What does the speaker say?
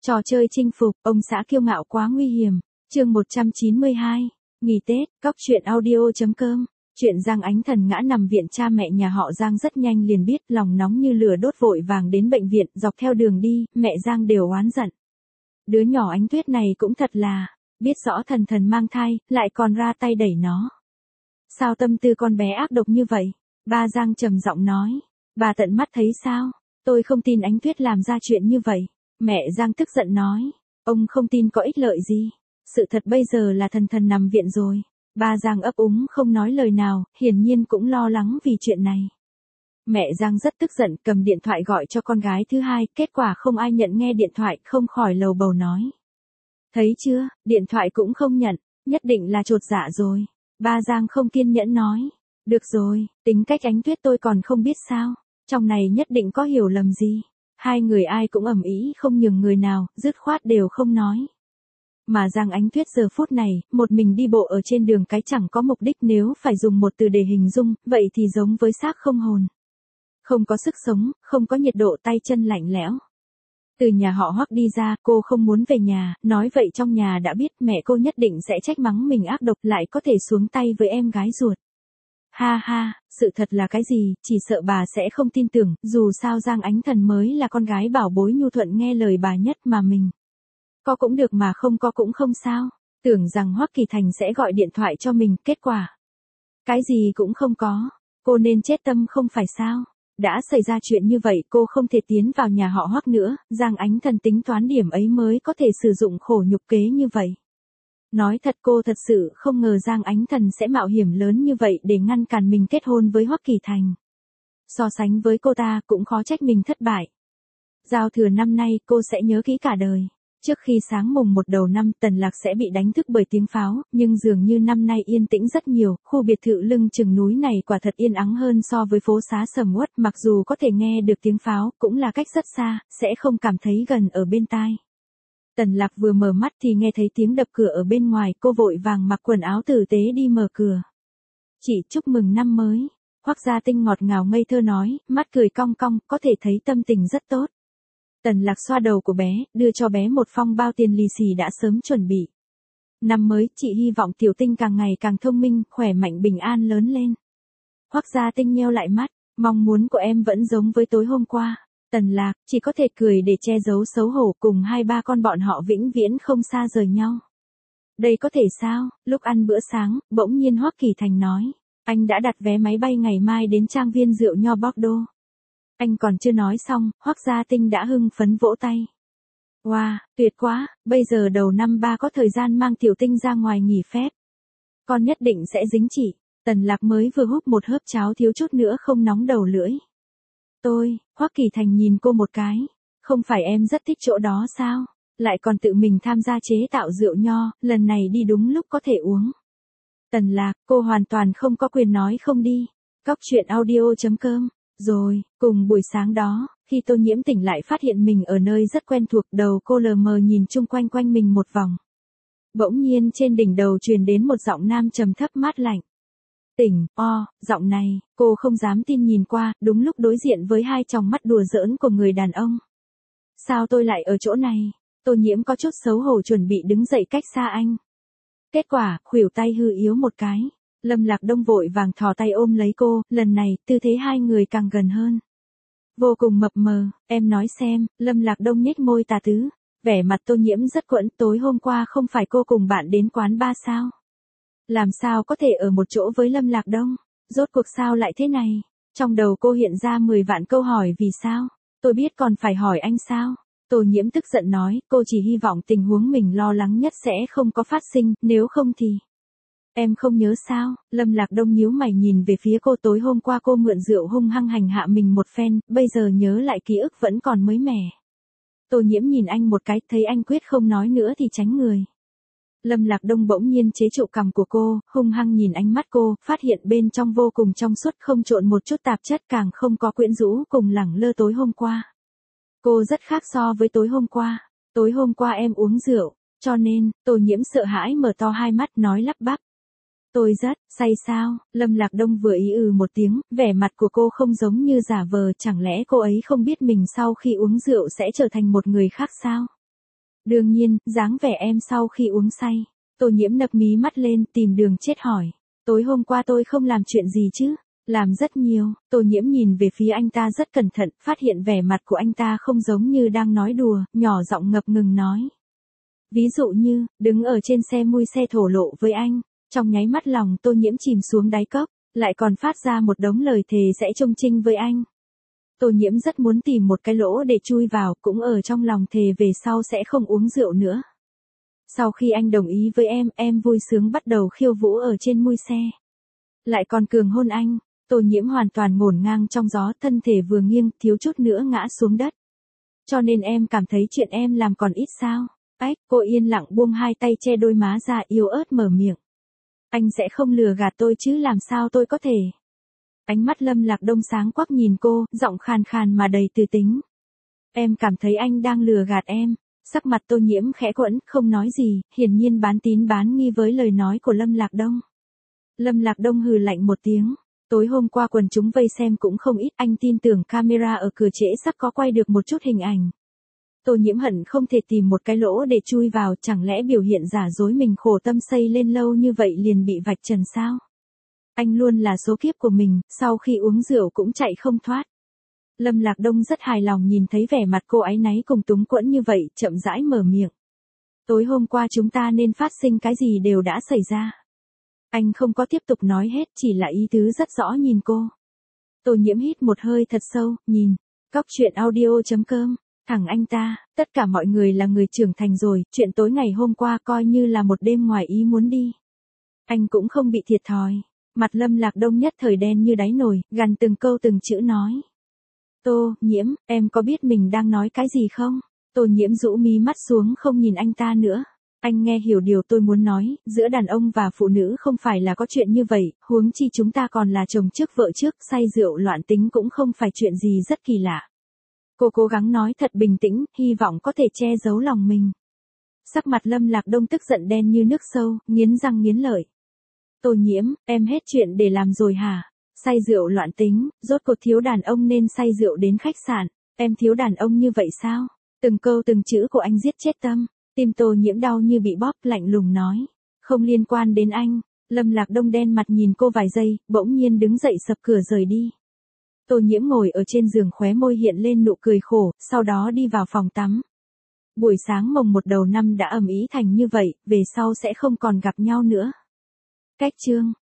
Trò chơi chinh phục, ông xã kiêu ngạo quá nguy hiểm. Chương 192. Nghỉ Tết, Cóc truyện audio.com. Chuyện Giang Ánh Thần ngã nằm viện, cha mẹ nhà họ Giang rất nhanh liền biết, lòng nóng như lửa đốt vội vàng đến bệnh viện. Dọc theo đường đi, mẹ Giang đều oán giận. Đứa nhỏ Ánh Tuyết này cũng thật là, biết rõ Thần Thần mang thai, lại còn ra tay đẩy nó. Sao tâm tư con bé ác độc như vậy? Ba Giang trầm giọng nói. Bà tận mắt thấy sao? Tôi không tin Ánh Tuyết làm ra chuyện như vậy. Mẹ Giang tức giận nói. Ông không tin có ích lợi gì. Sự thật bây giờ là Thần Thần nằm viện rồi. Ba Giang ấp úng không nói lời nào, hiển nhiên cũng lo lắng vì chuyện này. Mẹ Giang rất tức giận, cầm điện thoại gọi cho con gái thứ hai, kết quả không ai nhận nghe điện thoại, không khỏi lầu bầu nói. Thấy chưa, điện thoại cũng không nhận, nhất định là chột dạ rồi. Ba Giang không kiên nhẫn nói. Được rồi, tính cách Ánh Tuyết tôi còn không biết sao, trong này nhất định có hiểu lầm gì. Hai người ai cũng ầm ĩ không nhường người nào, dứt khoát đều không nói. Mà Giang Ánh Tuyết giờ phút này, một mình đi bộ ở trên đường cái chẳng có mục đích, nếu phải dùng một từ để hình dung, vậy thì giống với xác không hồn. Không có sức sống, không có nhiệt độ, tay chân lạnh lẽo. Từ nhà họ Hoắc đi ra, cô không muốn về nhà, nói vậy trong nhà đã biết, mẹ cô nhất định sẽ trách mắng mình ác độc, lại có thể xuống tay với em gái ruột. Ha ha, sự thật là cái gì, chỉ sợ bà sẽ không tin tưởng, dù sao Giang Ánh Thần mới là con gái bảo bối nhu thuận nghe lời bà nhất mà mình. Có cũng được mà không có cũng không sao, tưởng rằng Hoắc Kỳ Thành sẽ gọi điện thoại cho mình, kết quả. Cái gì cũng không có, cô nên chết tâm không phải sao, đã xảy ra chuyện như vậy cô không thể tiến vào nhà họ Hoắc nữa, Giang Ánh Thần tính toán điểm ấy mới có thể sử dụng khổ nhục kế như vậy. Nói thật cô thật sự không ngờ Giang Ánh Thần sẽ mạo hiểm lớn như vậy để ngăn cản mình kết hôn với Hoắc Kỳ Thành. So sánh với cô ta cũng khó trách mình thất bại. Giao thừa năm nay cô sẽ nhớ kỹ cả đời. Trước khi sáng mùng 1 đầu năm, Tần Lạc sẽ bị đánh thức bởi tiếng pháo, nhưng dường như năm nay yên tĩnh rất nhiều, khu biệt thự lưng chừng núi này quả thật yên ắng hơn so với phố xá sầm uất, mặc dù có thể nghe được tiếng pháo, cũng là cách rất xa, sẽ không cảm thấy gần ở bên tai. Tần Lạc vừa mở mắt thì nghe thấy tiếng đập cửa ở bên ngoài, cô vội vàng mặc quần áo tử tế đi mở cửa. Chị chúc mừng năm mới. Hoắc Gia Tinh ngọt ngào ngây thơ nói, mắt cười cong cong, có thể thấy tâm tình rất tốt. Tần Lạc xoa đầu của bé, đưa cho bé một phong bao tiền lì xì đã sớm chuẩn bị. Năm mới, chị hy vọng Tiểu Tinh càng ngày càng thông minh, khỏe mạnh bình an lớn lên. Hoắc Gia Tinh nheo lại mắt, mong muốn của em vẫn giống với tối hôm qua. Tần Lạc chỉ có thể cười để che giấu xấu hổ, cùng hai ba con bọn họ vĩnh viễn không xa rời nhau. Đây có thể sao? Lúc ăn bữa sáng, bỗng nhiên Hoắc Kỳ Thành nói, anh đã đặt vé máy bay ngày mai đến trang viên rượu nho Bordeaux. Anh còn chưa nói xong, Hoắc Gia Tinh đã hưng phấn vỗ tay. Wow, tuyệt quá, bây giờ đầu năm ba có thời gian mang Tiểu Tinh ra ngoài nghỉ phép. Con nhất định sẽ dính chỉ. Tần Lạc mới vừa húp một hớp cháo thiếu chút nữa không nóng đầu lưỡi. Hoắc Kỳ Thành nhìn cô một cái. Không phải em rất thích chỗ đó sao? Lại còn tự mình tham gia chế tạo rượu nho, lần này đi đúng lúc có thể uống. Tần Lạc, cô hoàn toàn không có quyền nói không đi. Cóc truyện audio.com. Rồi, cùng buổi sáng đó, khi Tô Nhiễm tỉnh lại phát hiện mình ở nơi rất quen thuộc, đầu cô lờ mờ nhìn chung quanh quanh mình một vòng. Bỗng nhiên trên đỉnh đầu truyền đến một giọng nam trầm thấp mát lạnh. Tỉnh, giọng này, cô không dám tin nhìn qua, đúng lúc đối diện với hai tròng mắt đùa giỡn của người đàn ông. Sao tôi lại ở chỗ này? Tô Nhiễm có chút xấu hổ chuẩn bị đứng dậy cách xa anh. Kết quả, khuỷu tay hư yếu một cái. Lâm Lạc Đông vội vàng thò tay ôm lấy cô, lần này, tư thế hai người càng gần hơn. Vô cùng mập mờ, em nói xem, Lâm Lạc Đông nhếch môi tà tứ. Vẻ mặt Tô Nhiễm rất quẫn, tối hôm qua không phải cô cùng bạn đến quán bar sao? Làm sao có thể ở một chỗ với Lâm Lạc Đông? Rốt cuộc sao lại thế này? Trong đầu cô hiện ra 10 vạn câu hỏi vì sao? Tôi biết còn phải hỏi anh sao? Tô Nhiễm tức giận nói, cô chỉ hy vọng tình huống mình lo lắng nhất sẽ không có phát sinh, nếu không thì... Em không nhớ sao? Lâm Lạc Đông nhíu mày nhìn về phía cô, tối hôm qua cô mượn rượu hung hăng hành hạ mình một phen, bây giờ nhớ lại ký ức vẫn còn mới mẻ. Tô Nhiễm nhìn anh một cái, thấy anh quyết không nói nữa thì tránh người. Lâm Lạc Đông bỗng nhiên chế trụ cằm của cô, hung hăng nhìn ánh mắt cô, phát hiện bên trong vô cùng trong suốt, không trộn một chút tạp chất, càng không có quyến rũ cùng lẳng lơ tối hôm qua. Cô rất khác so với tối hôm qua. Tối hôm qua em uống rượu, cho nên, Tô Nhiễm sợ hãi mở to hai mắt nói lắp bắp. Tôi rất, say sao? Lâm Lạc Đông vừa ý một tiếng, vẻ mặt của cô không giống như giả vờ, chẳng lẽ cô ấy không biết mình sau khi uống rượu sẽ trở thành một người khác sao? Đương nhiên, dáng vẻ em sau khi uống say. Tô Nhiễm nâng mí mắt lên tìm đường chết hỏi. Tối hôm qua tôi không làm chuyện gì chứ? Làm rất nhiều. Tô Nhiễm nhìn về phía anh ta rất cẩn thận, phát hiện vẻ mặt của anh ta không giống như đang nói đùa, nhỏ giọng ngập ngừng nói. Ví dụ như, đứng ở trên xe mui xe thổ lộ với anh, trong nháy mắt lòng Tô Nhiễm chìm xuống đáy cốc, lại còn phát ra một đống lời thề sẽ chung chinh với anh. Tô Nhiễm rất muốn tìm một cái lỗ để chui vào, cũng ở trong lòng thề về sau sẽ không uống rượu nữa. Sau khi anh đồng ý với em vui sướng bắt đầu khiêu vũ ở trên mui xe. Lại còn cường hôn anh, Tô Nhiễm hoàn toàn ngổn ngang trong gió, thân thể vừa nghiêng, thiếu chút nữa ngã xuống đất. Cho nên em cảm thấy chuyện em làm còn ít sao? Ách, cô yên lặng buông hai tay che đôi má ra, yếu ớt mở miệng. Anh sẽ không lừa gạt tôi chứ, làm sao tôi có thể? Ánh mắt Lâm Lạc Đông sáng quắc nhìn cô, giọng khàn khàn mà đầy từ tính. Em cảm thấy anh đang lừa gạt em. Sắc mặt Tô Nhiễm khẽ quẫn, không nói gì, hiển nhiên bán tín bán nghi với lời nói của Lâm Lạc Đông. Lâm Lạc Đông hừ lạnh một tiếng. Tối hôm qua quần chúng vây xem cũng không ít, anh tin tưởng camera ở cửa trễ sắp có quay được một chút hình ảnh. Tô Nhiễm hận không thể tìm một cái lỗ để chui vào, chẳng lẽ biểu hiện giả dối mình khổ tâm xây lên lâu như vậy liền bị vạch trần sao? Anh luôn là số kiếp của mình, sau khi uống rượu cũng chạy không thoát. Lâm Lạc Đông rất hài lòng nhìn thấy vẻ mặt cô áy náy cùng túng quẫn như vậy, chậm rãi mở miệng. Tối hôm qua chúng ta nên phát sinh cái gì đều đã xảy ra. Anh không có tiếp tục nói hết, chỉ là ý tứ rất rõ nhìn cô. Tô Nhiễm hít một hơi thật sâu, nhìn. Cóc truyện audio.com. Thằng anh ta, tất cả mọi người là người trưởng thành rồi, chuyện tối ngày hôm qua coi như là một đêm ngoài ý muốn đi. Anh cũng không bị thiệt thòi. Mặt Lâm Lạc Đông nhất thời đen như đáy nồi, gằn từng câu từng chữ nói. Tô Nhiễm, em có biết mình đang nói cái gì không? Tô Nhiễm rũ mí mắt xuống không nhìn anh ta nữa. Anh nghe hiểu điều tôi muốn nói, giữa đàn ông và phụ nữ không phải là có chuyện như vậy, huống chi chúng ta còn là chồng trước vợ trước, say rượu loạn tính cũng không phải chuyện gì rất kỳ lạ. Cô cố gắng nói thật bình tĩnh, hy vọng có thể che giấu lòng mình. Sắc mặt Lâm Lạc Đông tức giận đen như nước sâu, nghiến răng nghiến lợi. Tô Nhiễm, em hết chuyện để làm rồi hả? Say rượu loạn tính, rốt cuộc thiếu đàn ông nên say rượu đến khách sạn, em thiếu đàn ông như vậy sao? Từng câu từng chữ của anh giết chết tâm, tim Tô Nhiễm đau như bị bóp, lạnh lùng nói. Không liên quan đến anh. Lâm Lạc Đông đen mặt nhìn cô vài giây, bỗng nhiên đứng dậy sập cửa rời đi. Tô Nhiễm ngồi ở trên giường, khóe môi hiện lên nụ cười khổ, sau đó đi vào phòng tắm. Buổi sáng mồng 1 đầu năm đã ầm ĩ thành như vậy, về sau sẽ không còn gặp nhau nữa. Cách chương